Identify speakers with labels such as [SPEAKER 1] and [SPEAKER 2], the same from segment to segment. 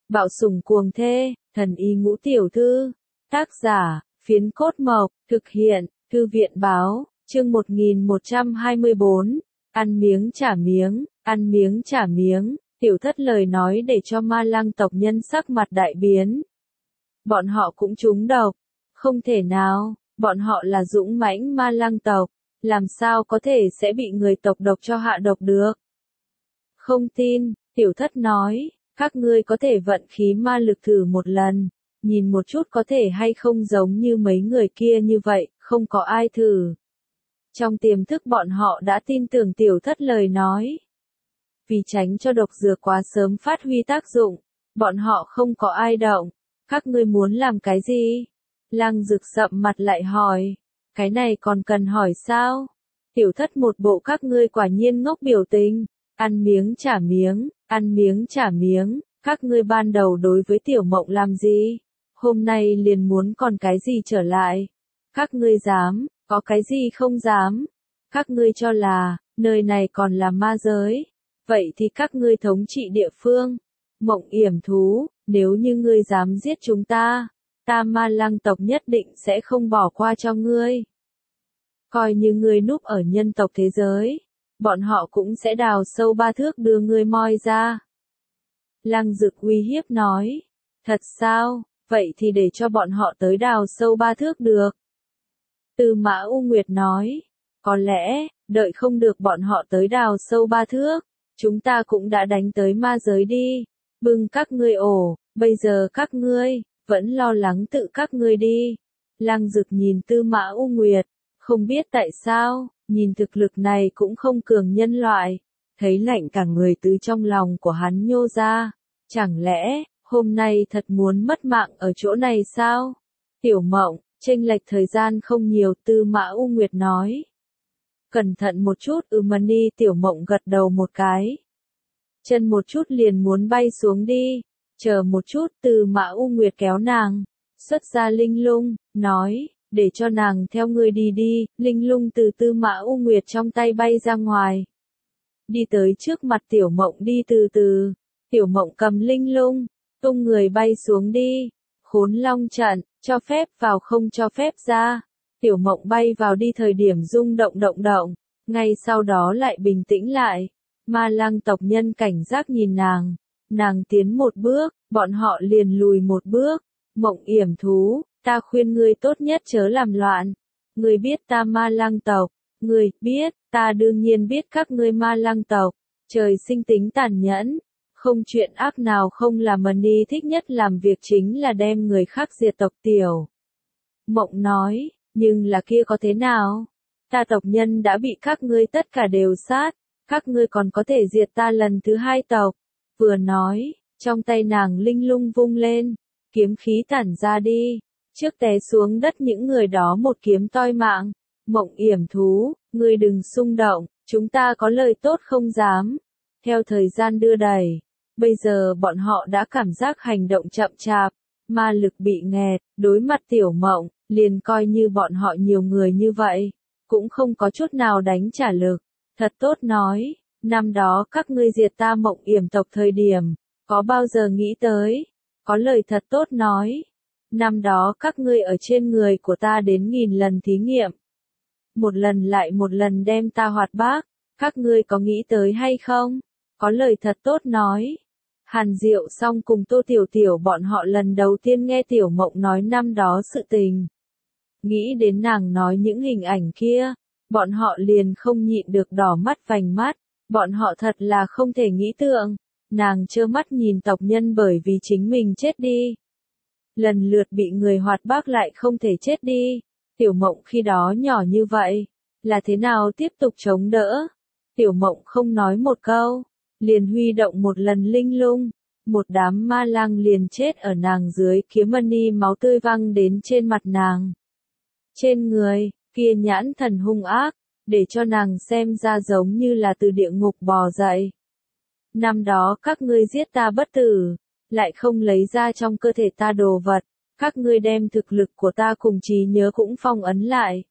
[SPEAKER 1] Bạo sủng cuồng thê, thần y ngũ tiểu thư. Tác giả, Phiến Cốt Mộc, thực hiện, Thư viện báo, chương 1124, ăn miếng trả miếng, ăn miếng trả miếng, tiểu thất lời nói để cho ma lăng tộc nhân sắc mặt đại biến. Bọn họ cũng trúng độc, không thể nào, bọn họ là dũng mãnh ma lăng tộc, làm sao có thể sẽ bị người tộc độc cho hạ độc được. Không tin, tiểu thất nói, các ngươi có thể vận khí ma lực thử một lần, nhìn một chút có thể hay không giống như mấy người kia như vậy, không có ai thử. Trong tiềm thức bọn họ đã tin tưởng tiểu thất lời nói. Vì tránh cho độc dược quá sớm phát huy tác dụng, bọn họ không có ai động. Các ngươi muốn làm cái gì? Lăng Dực sậm mặt lại hỏi. Cái này còn cần hỏi sao? Tiểu thất một bộ các ngươi quả nhiên ngốc biểu tình. Ăn miếng trả miếng, ăn miếng trả miếng. Các ngươi ban đầu đối với tiểu mộng làm gì? Hôm nay liền muốn còn cái gì trở lại? Các ngươi dám, có cái gì không dám? Các ngươi cho là, nơi này còn là ma giới. Vậy thì các ngươi thống trị địa phương. Mộng yểm thú, nếu như ngươi dám giết chúng ta, ta ma lăng tộc nhất định sẽ không bỏ qua cho ngươi. Coi như ngươi núp ở nhân tộc thế giới, bọn họ cũng sẽ đào sâu 3 thước đưa ngươi moi ra. Lăng Dực uy hiếp nói, thật sao, vậy thì để cho bọn họ tới đào sâu 3 thước được. Tư Mã U Nguyệt nói, có lẽ, đợi không được bọn họ tới đào sâu 3 thước, chúng ta cũng đã đánh tới ma giới đi. Bưng các ngươi ổ, bây giờ các ngươi, vẫn lo lắng tự các ngươi đi. Lăng Dực nhìn Tư Mã U Nguyệt, không biết tại sao, nhìn thực lực này cũng không cường nhân loại. Thấy lạnh cả người từ trong lòng của hắn nhô ra. Chẳng lẽ, hôm nay thật muốn mất mạng ở chỗ này sao? Tiểu Mộng, chênh lệch thời gian không nhiều, Tư Mã U Nguyệt nói. Cẩn thận một chút, Mani. Tiểu Mộng gật đầu một cái. Chân một chút liền muốn bay xuống đi. Chờ một chút, Tư Mã U Nguyệt kéo nàng, xuất ra linh lung, nói, để cho nàng theo ngươi đi đi. Linh lung từ Tư Mã U Nguyệt trong tay bay ra ngoài. Đi tới trước mặt Tiểu Mộng đi từ từ. Tiểu Mộng cầm linh lung, tung người bay xuống đi. Khốn Long trận, cho phép vào không cho phép ra. Tiểu Mộng bay vào đi thời điểm rung động động, ngay sau đó lại bình tĩnh lại. Ma lăng tộc nhân cảnh giác nhìn nàng tiến một bước, bọn họ liền lùi một bước. Mộng yểm thú, ta khuyên ngươi tốt nhất chớ làm loạn. Ngươi biết ta ma lăng tộc, ngươi biết, ta đương nhiên biết các ngươi ma lăng tộc. Trời sinh tính tàn nhẫn, không chuyện ác nào không làm. Mani thích nhất làm việc chính là đem người khác diệt tộc. Tiểu Mộng nói, nhưng là kia có thế nào? Ta tộc nhân đã bị các ngươi tất cả đều sát. Các ngươi còn có thể diệt ta lần thứ 2 tộc. Vừa nói, trong tay nàng linh lung vung lên, kiếm khí tản ra đi, trước té xuống đất những người đó một kiếm toi mạng. Mộng yểm thú, ngươi đừng xung động, chúng ta có lời tốt không dám. Theo thời gian đưa đẩy, bây giờ bọn họ đã cảm giác hành động chậm chạp, ma lực bị nghẹt, đối mặt Tiểu Mộng, liền coi như bọn họ nhiều người như vậy, cũng không có chút nào đánh trả lực. Thật tốt nói, năm đó các ngươi diệt ta Mộng yểm tộc thời điểm, có bao giờ nghĩ tới, có lời thật tốt nói. Năm đó các ngươi ở trên người của ta đến 1000 lần thí nghiệm. Một lần lại một lần đem ta hoạt bác, các ngươi có nghĩ tới hay không? Có lời thật tốt nói. Hàn Diệu Song cùng Tô Tiểu Tiểu bọn họ lần đầu tiên nghe Tiểu Mộng nói năm đó sự tình. Nghĩ đến nàng nói những hình ảnh kia, bọn họ liền không nhịn được đỏ mắt vành mắt, bọn họ thật là không thể nghĩ tượng, nàng trơ mắt nhìn tộc nhân bởi vì chính mình chết đi. Lần lượt bị người hoạt bác lại không thể chết đi. Tiểu Mộng khi đó nhỏ như vậy, là thế nào tiếp tục chống đỡ? Tiểu Mộng không nói một câu, liền huy động một lần linh lung, một đám ma lang liền chết ở nàng dưới kiếm. Mani máu tươi văng đến trên mặt nàng. Trên người, kia nhãn thần hung ác, để cho nàng xem ra giống như là từ địa ngục bò dậy. Năm đó các ngươi giết ta bất tử, lại không lấy ra trong cơ thể ta đồ vật, các ngươi đem thực lực của ta cùng trí nhớ cũng phong ấn lại.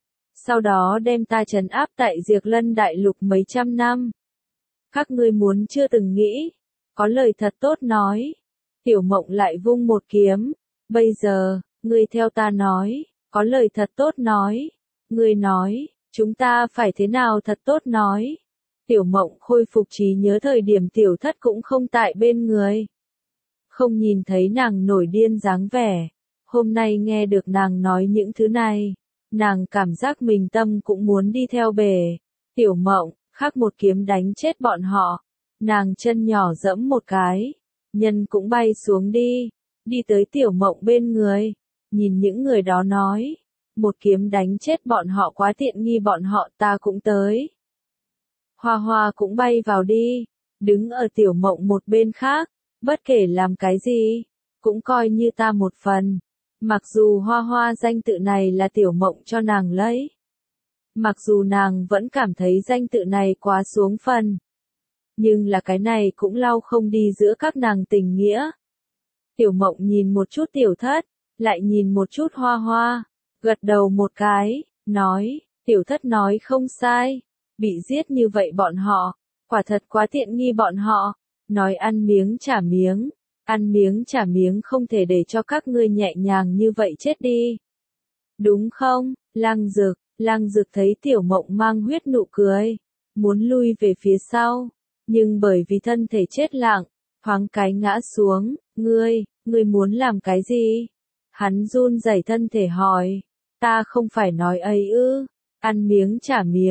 [SPEAKER 1] Sau đó đem ta trấn áp tại Diệt Lân Đại Lục mấy trăm năm. Các ngươi muốn chưa từng nghĩ, có lời thật tốt nói. Tiểu Mộng lại vung một kiếm. Bây giờ, ngươi theo ta nói, có lời thật tốt nói. Ngươi nói, chúng ta phải thế nào thật tốt nói. Tiểu Mộng khôi phục trí nhớ thời điểm Tiểu Thất cũng không tại bên người. Không nhìn thấy nàng nổi điên dáng vẻ. Hôm nay nghe được nàng nói những thứ này, nàng cảm giác mình tâm cũng muốn đi theo bể. Tiểu Mộng, khắc một kiếm đánh chết bọn họ. Nàng chân nhỏ giẫm một cái, nhân cũng bay xuống đi tới Tiểu Mộng bên người, nhìn những người đó nói, một kiếm đánh chết bọn họ quá tiện nghi bọn họ, ta cũng tới. Hoa Hoa cũng bay vào đi, đứng ở Tiểu Mộng một bên khác, bất kể làm cái gì, cũng coi như ta một phần. Mặc dù Hoa Hoa danh tự này là Tiểu Mộng cho nàng lấy. Mặc dù nàng vẫn cảm thấy danh tự này quá xuống phần. Nhưng là cái này cũng lau không đi giữa các nàng tình nghĩa. Tiểu Mộng nhìn một chút Tiểu Thất, lại nhìn một chút Hoa Hoa, gật đầu một cái, nói, Tiểu Thất nói không sai, bị giết như vậy bọn họ, quả thật quá tiện nghi bọn họ, nói ăn miếng trả miếng không thể để cho các ngươi nhẹ nhàng như vậy chết đi. Đúng không, Lăng Dực thấy Tiểu Mộng mang huyết nụ cười, muốn lui về phía sau, nhưng bởi vì thân thể chết lặng, thoáng cái ngã xuống, ngươi muốn làm cái gì? Hắn run rẩy thân thể hỏi, ta không phải nói ấy ư, ăn miếng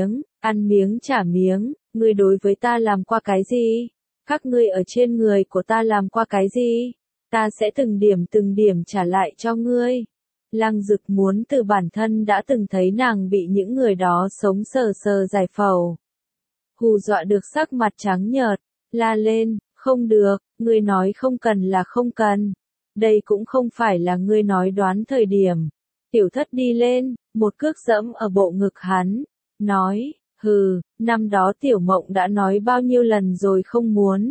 [SPEAKER 1] trả miếng, ngươi đối với ta làm qua cái gì? Các ngươi ở trên người của ta làm qua cái gì? Ta sẽ từng điểm trả lại cho ngươi. Lăng Dực muốn từ bản thân đã từng thấy nàng bị những người đó sống sờ sờ giải phẫu. Hù dọa được sắc mặt trắng nhợt, la lên, không được, ngươi nói không cần là không cần. Đây cũng không phải là ngươi nói đoán thời điểm. Tiểu Thất đi lên, một cước giẫm ở bộ ngực hắn, nói, hừ, năm đó Tiểu Mộng đã nói bao nhiêu lần rồi không muốn.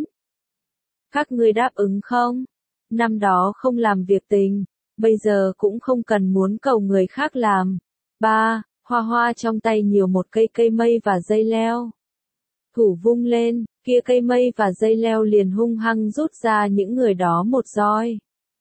[SPEAKER 1] Các ngươi đáp ứng không? Năm đó không làm việc tình, bây giờ cũng không cần muốn cầu người khác làm. Hoa Hoa trong tay nhiều một cây mây và dây leo. Thủ vung lên, kia cây mây và dây leo liền hung hăng rút ra những người đó một roi.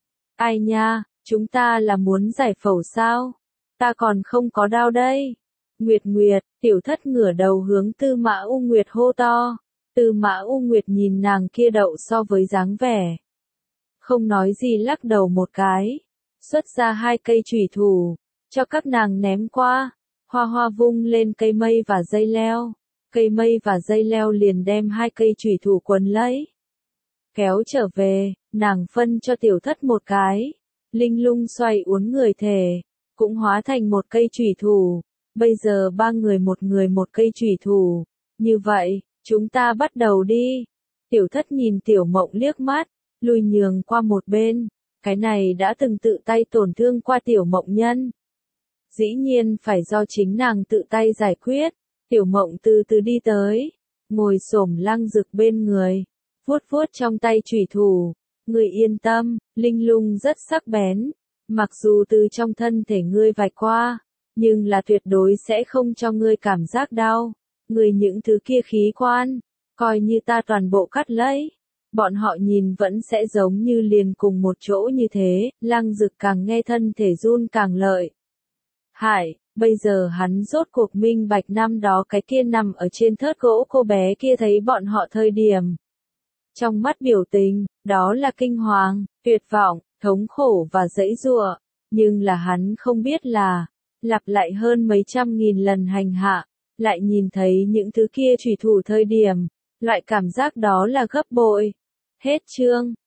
[SPEAKER 1] Ai nha, chúng ta là muốn giải phẫu sao? Ta còn không có đao đây. Nguyệt, Tiểu Thất ngửa đầu hướng Tư Mã U Nguyệt hô to. Tư Mã U Nguyệt nhìn nàng kia đậu so với dáng vẻ. Không nói gì lắc đầu một cái. Xuất ra 2 cây chủy thủ, cho các nàng ném qua. Hoa Hoa vung lên cây mây và dây leo. Cây mây và dây leo liền đem 2 cây chủy thủ quấn lấy. Kéo trở về, nàng phân cho Tiểu Thất một cái. Linh lung xoay uốn người thể, cũng hóa thành một cây chủy thủ. Bây giờ 3 người một cây chủy thủ. Như vậy, chúng ta bắt đầu đi. Tiểu Thất nhìn Tiểu Mộng liếc mắt, lùi nhường qua một bên. Cái này đã từng tự tay tổn thương qua Tiểu Mộng nhân. Dĩ nhiên phải do chính nàng tự tay giải quyết. Tiểu Mộng từ từ đi tới, ngồi xổm Lăng Dực bên người, vuốt trong tay chủy thủ. Ngươi yên tâm, linh lung rất sắc bén, mặc dù từ trong thân thể ngươi vạch qua, nhưng là tuyệt đối sẽ không cho ngươi cảm giác đau. Ngươi những thứ kia khí quan, coi như ta toàn bộ cắt lấy. Bọn họ nhìn vẫn sẽ giống như liền cùng một chỗ như thế. Lăng Dực càng nghe thân thể run càng lợi hại. Bây giờ hắn rốt cuộc minh bạch năm đó cái kia nằm ở trên thớt gỗ cô bé kia thấy bọn họ thời điểm. Trong mắt biểu tình, đó là kinh hoàng, tuyệt vọng, thống khổ và dãy giụa. Nhưng là hắn không biết là, lặp lại hơn mấy trăm nghìn lần hành hạ, lại nhìn thấy những thứ kia chủy thủ thời điểm, loại cảm giác đó là gấp bội. Hết chương.